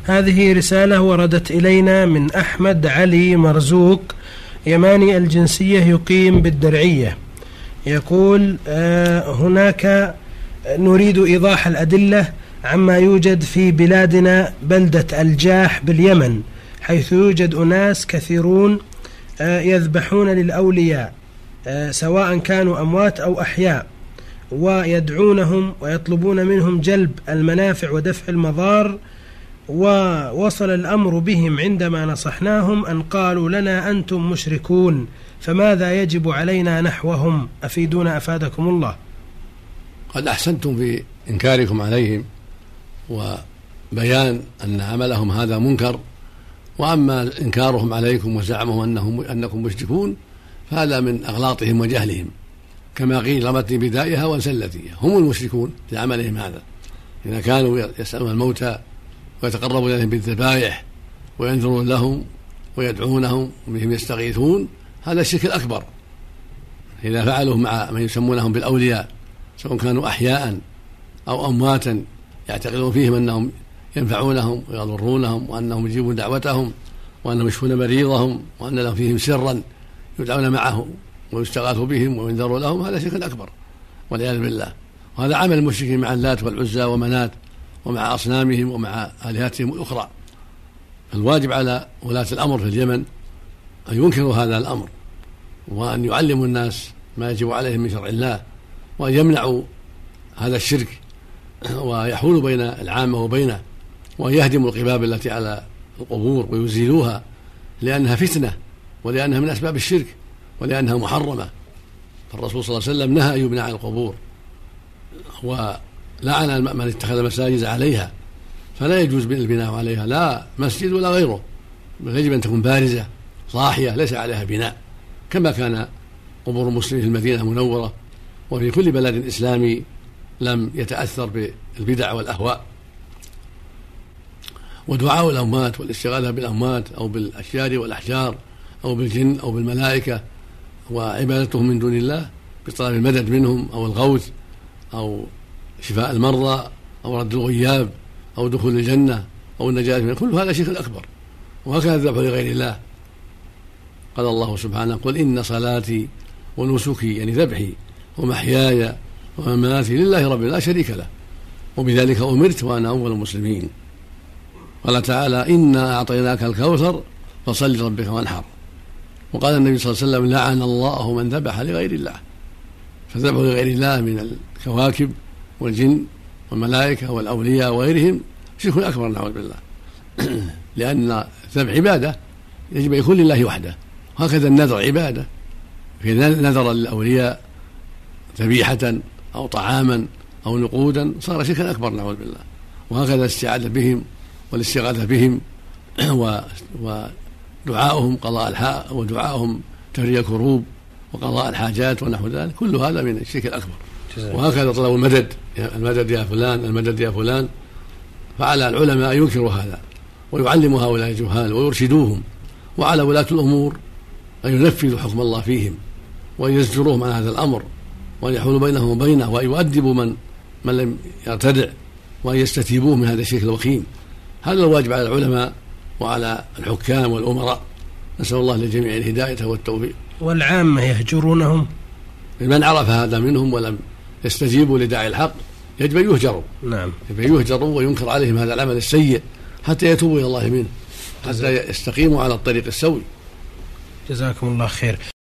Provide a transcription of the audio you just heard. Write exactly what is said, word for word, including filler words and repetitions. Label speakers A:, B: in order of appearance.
A: هذه رسالة وردت إلينا من أحمد علي مرزوق، يماني الجنسية، يقيم بالدرعية. يقول آه هناك نريد إيضاح الأدلة عما يوجد في بلادنا بلدة الجاح باليمن، حيث يوجد أناس كثيرون آه يذبحون للأولياء آه سواء كانوا أموات أو أحياء، ويدعونهم ويطلبون منهم جلب المنافع ودفع المضار، ووصل الأمر بهم عندما نصحناهم أن قالوا لنا أنتم مشركون، فماذا يجب علينا نحوهم؟ أفيدونا أفادكم الله.
B: قد أحسنتم في إنكاركم عليهم وبيان أن عملهم هذا منكر، وأما إنكارهم عليكم وزعمهم أنهم أنكم مشركون فهذا من أغلاطهم وجهلهم، كما قيل رمتني بدائها وانسلتي، هم المشركون في عملهم هذا. إذا كانوا يسألون الموتى ويتقربون إليهم بالذبائح وينذرون لهم ويدعونهم وبهم يستغيثون، هذا الشرك الأكبر. إذا فعلوا مع من يسمونهم بالأولياء سواء كانوا أحياء أو أمواتا يعتقدون فيهم أنهم ينفعونهم ويضرونهم وأنهم يجيبون دعوتهم وأنهم يشفون مريضهم وأن لهم فيهم سرا يدعون معه ويستغاث بهم وينذر لهم، هذا شرك أكبر والعياذ بالله. وهذا عمل المشركين مع اللات والعزى ومنات ومع أصنامهم ومع آلهتهم الأخرى. الواجب على ولاة الأمر في اليمن أن ينكروا هذا الأمر وأن يعلموا الناس ما يجب عليهم من شرع الله، وأن يمنعوا هذا الشرك ويحولوا بين العامة وبينه، وأن يهدموا القباب التي على القبور ويزيلوها، لأنها فتنة ولأنها من أسباب الشرك ولأنها محرمة. فالرسول صلى الله عليه وسلم نهى أن يبنى على القبور ولعن من اتخذ مساجد عليها، فلا يجوز البناء عليها، لا مسجد ولا غيره، بل يجب أن تكون بارزة صاحية ليس عليها بناء، كما كان قبور المسلمين في المدينة المنورة وفي كل بلد إسلامي لم يتأثر بالبدع والأهواء. ودعاء الأموات والاستغاثة بالأموات أو بالأشجار والأحجار أو بالجن أو بالملائكة وعبادتهم من دون الله بطلب المدد منهم أو الغوث أو شفاء المرضى أو رد الغياب أو دخول الجنة أو النجاة منه، كل هذا شرك أكبر. وهكذا الذبح لغير الله. قال الله سبحانه: قل إن صلاتي ونسكي، يعني ذبحي ومحياي ومماتي لله رب لا شريك له وبذلك أمرت وأنا أول المسلمين. قال تعالى: إنا أعطيناك الكوثر فصل لربك وانحر. وقال النبي صلى الله عليه وسلم: لعن الله من ذبح لغير الله. فالذبح لغير الله من الكواكب والجن والملائكة والأولياء وغيرهم شرك أكبر نعوذ بالله لأن الذبح عبادة يجب أن يكون لله وحده، وهكذا النذر عبادة، في نذر للأولياء ذبيحة أو طعاما أو نقودا صار شركا أكبر نعوذ بالله. وهكذا الاستعاذة بهم والاستغاثة بهم ودعاؤهم قضاء الحاجات ودعاؤهم تفريج الكروب وقضاء الحاجات ونحو ذلك، كل هذا من الشرك الأكبر. وهكذا طلب المدد، المدد يا فلان، المدد يا فلان. فعلى العلماء ينكروا هذا ويعلموا هؤلاء الجهال ويرشدوهم، وعلى ولاة الأمور أن ينفذوا حكم الله فيهم وأن يزجروهم عن هذا الأمر وأن يحولوا بينهم وبينه وأن يؤدبوا من من لم يرتدع وأن يستتيبوه من هذا الشرك الوخيم. هذا الواجب على العلماء وعلى الحكام والأمراء. نسأل الله للجميع الهداية والتوفيق.
A: والعامة يهجرونهم؟
B: من عرف هذا منهم ولم يستجيبوا لداعي الحق يجب أن يهجروا.
A: نعم،
B: يجب أن يهجروا وينكر عليهم هذا العمل السيء حتى يتوبوا إلى الله منه، حتى يستقيموا على الطريق السوي.
A: جزاكم الله خير.